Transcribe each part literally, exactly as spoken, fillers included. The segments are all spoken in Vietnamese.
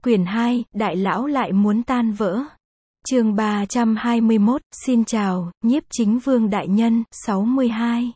Quyển hai, Đại lão lại muốn tan vỡ. Chương ba trăm hai mươi mốt, xin chào, nhiếp chính vương đại nhân, sáu mươi hai.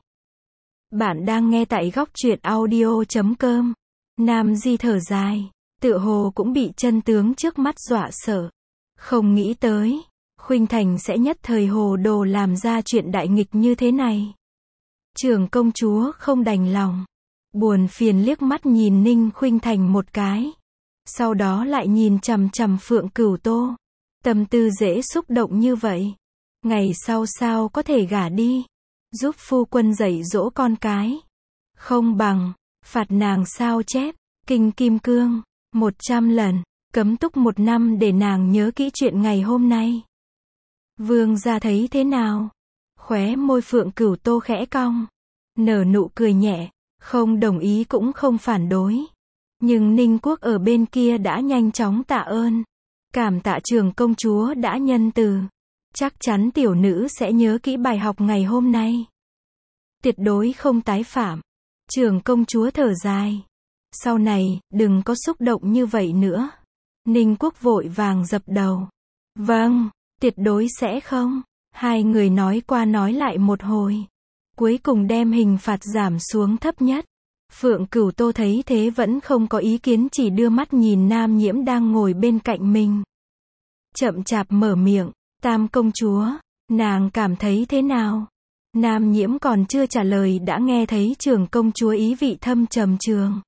Bạn đang nghe tại góc truyện audio chấm com. Nam Di thở dài, tựa hồ cũng bị chân tướng trước mắt dọa sợ. Không nghĩ tới, Khuynh Thành sẽ nhất thời hồ đồ làm ra chuyện đại nghịch như thế này. Trưởng công chúa không đành lòng, buồn phiền liếc mắt nhìn Ninh Khuynh Thành một cái. Sau đó lại nhìn chằm chằm Phượng Cửu Tô. Tâm tư dễ xúc động như vậy. Ngày sau sao có thể gả đi. Giúp phu quân dạy dỗ con cái. Không bằng, phạt nàng sao chép, kinh kim cương, một trăm lần, cấm túc một năm để nàng nhớ kỹ chuyện ngày hôm nay. Vương gia thấy thế nào? Khóe môi Phượng Cửu Tô khẽ cong. Nở nụ cười nhẹ, không đồng ý cũng không phản đối. Nhưng Ninh Quốc ở bên kia đã nhanh chóng tạ ơn. Cảm tạ trưởng công chúa đã nhân từ. Chắc chắn tiểu nữ sẽ nhớ kỹ bài học ngày hôm nay. Tuyệt đối không tái phạm. Trưởng công chúa thở dài. Sau này, đừng có xúc động như vậy nữa. Ninh Quốc vội vàng dập đầu. Vâng, tuyệt đối sẽ không. Hai người nói qua nói lại một hồi. Cuối cùng đem hình phạt giảm xuống thấp nhất. Phượng Cửu Tô thấy thế vẫn không có ý kiến, chỉ đưa mắt nhìn Nam Nhiễm đang ngồi bên cạnh mình. Chậm chạp mở miệng, Tam công chúa, nàng cảm thấy thế nào? Nam Nhiễm còn chưa trả lời đã nghe thấy trưởng công chúa ý vị thâm trầm trường.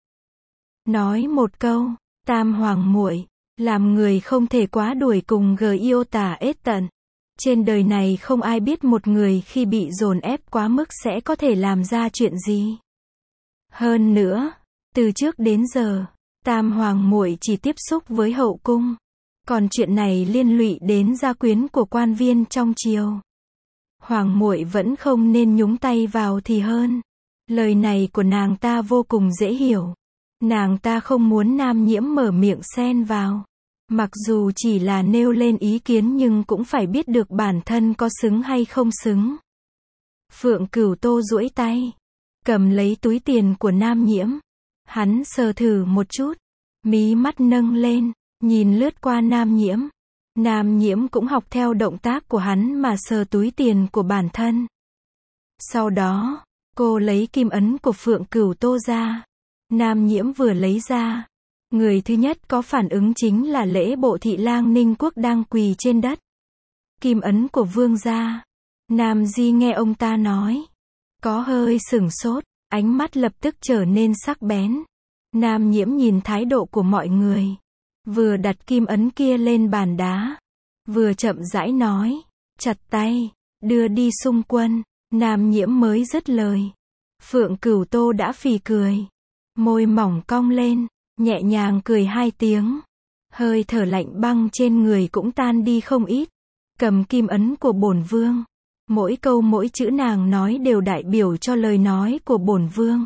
Nói một câu, Tam hoàng muội, làm người không thể quá đuổi cùng Giota ết tận. Trên đời này không ai biết một người khi bị dồn ép quá mức sẽ có thể làm ra chuyện gì. Hơn nữa, từ trước đến giờ, Tam hoàng muội chỉ tiếp xúc với hậu cung. Còn chuyện này liên lụy đến gia quyến của quan viên trong triều. Hoàng muội vẫn không nên nhúng tay vào thì hơn. Lời này của nàng ta vô cùng dễ hiểu. Nàng ta không muốn Nam Nhiễm mở miệng xen vào. Mặc dù chỉ là nêu lên ý kiến nhưng cũng phải biết được bản thân có xứng hay không xứng. Phượng Cửu Tô duỗi tay, cầm lấy túi tiền của Nam Nhiễm. Hắn sờ thử một chút, mí mắt nâng lên, nhìn lướt qua Nam Nhiễm. Nam Nhiễm cũng học theo động tác của hắn mà sờ túi tiền của bản thân. Sau đó, cô lấy kim ấn của Phượng Cửu Tô ra. Nam Nhiễm vừa lấy ra, người thứ nhất có phản ứng chính là lễ bộ thị lang Ninh Quốc đang quỳ trên đất. Kim ấn của vương gia. Nam Di nghe ông ta nói, có hơi sửng sốt, ánh mắt lập tức trở nên sắc bén. Nam Nhiễm nhìn thái độ của mọi người, vừa đặt kim ấn kia lên bàn đá, vừa chậm rãi nói, chặt tay, đưa đi xung quân. Nam Nhiễm mới dứt lời, Phượng Cửu Tô đã phì cười, môi mỏng cong lên, nhẹ nhàng cười hai tiếng, hơi thở lạnh băng trên người cũng tan đi không ít. Cầm kim ấn của bổn vương. Mỗi câu mỗi chữ nàng nói đều đại biểu cho lời nói của bổn vương.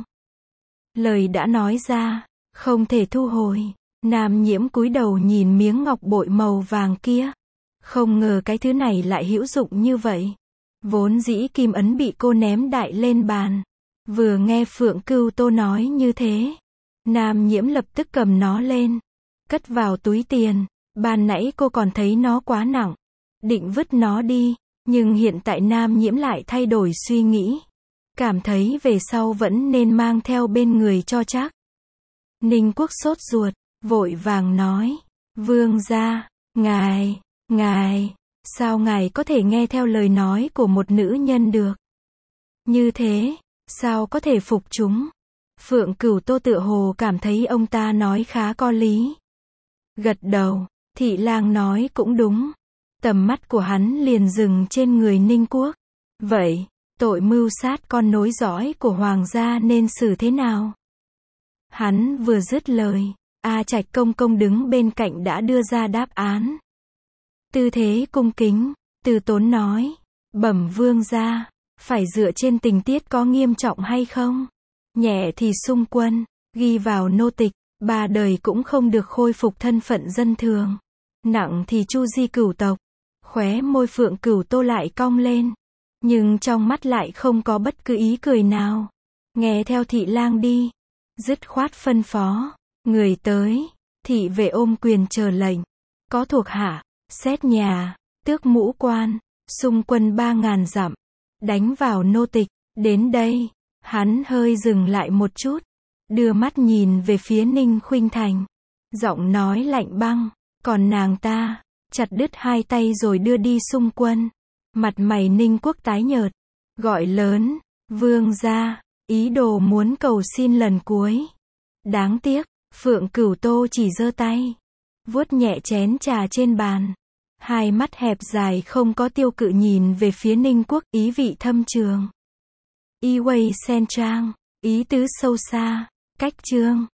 Lời đã nói ra, không thể thu hồi. Nam Nhiễm cúi đầu nhìn miếng ngọc bội màu vàng kia. Không ngờ cái thứ này lại hữu dụng như vậy. Vốn dĩ kim ấn bị cô ném đại lên bàn. Vừa nghe Phượng Cửu Tô nói như thế, Nam Nhiễm lập tức cầm nó lên, cất vào túi tiền. Ban nãy cô còn thấy nó quá nặng, định vứt nó đi. Nhưng hiện tại Nam Nhiễm lại thay đổi suy nghĩ. Cảm thấy về sau vẫn nên mang theo bên người cho chắc. Ninh Quốc sốt ruột, vội vàng nói, vương gia, ngài, ngài, sao ngài có thể nghe theo lời nói của một nữ nhân được? Như thế, sao có thể phục chúng? Phượng Cửu Tô tựa hồ cảm thấy ông ta nói khá có lý. Gật đầu, thị lang nói cũng đúng. Tầm mắt của hắn liền dừng trên người Ninh Quốc. Vậy, tội mưu sát con nối dõi của hoàng gia nên xử thế nào? Hắn vừa dứt lời, A Trạch công công đứng bên cạnh đã đưa ra đáp án. Tư thế cung kính, từ tốn nói, bẩm vương gia, phải dựa trên tình tiết có nghiêm trọng hay không? Nhẹ thì xung quân, ghi vào nô tịch, ba đời cũng không được khôi phục thân phận dân thường. Nặng thì chu di cửu tộc. Khóe môi Phượng Cửu Tô lại cong lên, nhưng trong mắt lại không có bất cứ ý cười nào. Nghe theo thị lang đi. Dứt khoát phân phó, người tới, Thị vệ ôm quyền chờ lệnh. Có thuộc hạ, xét nhà, tước mũ quan, xung quân ba ngàn dặm, đánh vào nô tịch. Đến đây, hắn hơi dừng lại một chút, đưa mắt nhìn về phía Ninh Khuynh Thành. Giọng nói lạnh băng, còn nàng ta, chặt đứt hai tay rồi đưa đi xung quân. Mặt mày Ninh Quốc tái nhợt, gọi lớn, vương gia, ý đồ muốn cầu xin lần cuối. Đáng tiếc, Phượng Cửu Tô chỉ giơ tay, vuốt nhẹ chén trà trên bàn. Hai mắt hẹp dài không có tiêu cự nhìn về phía Ninh Quốc, ý vị thâm trường. Y Wei Sen Trang, ý tứ sâu xa, cách chương.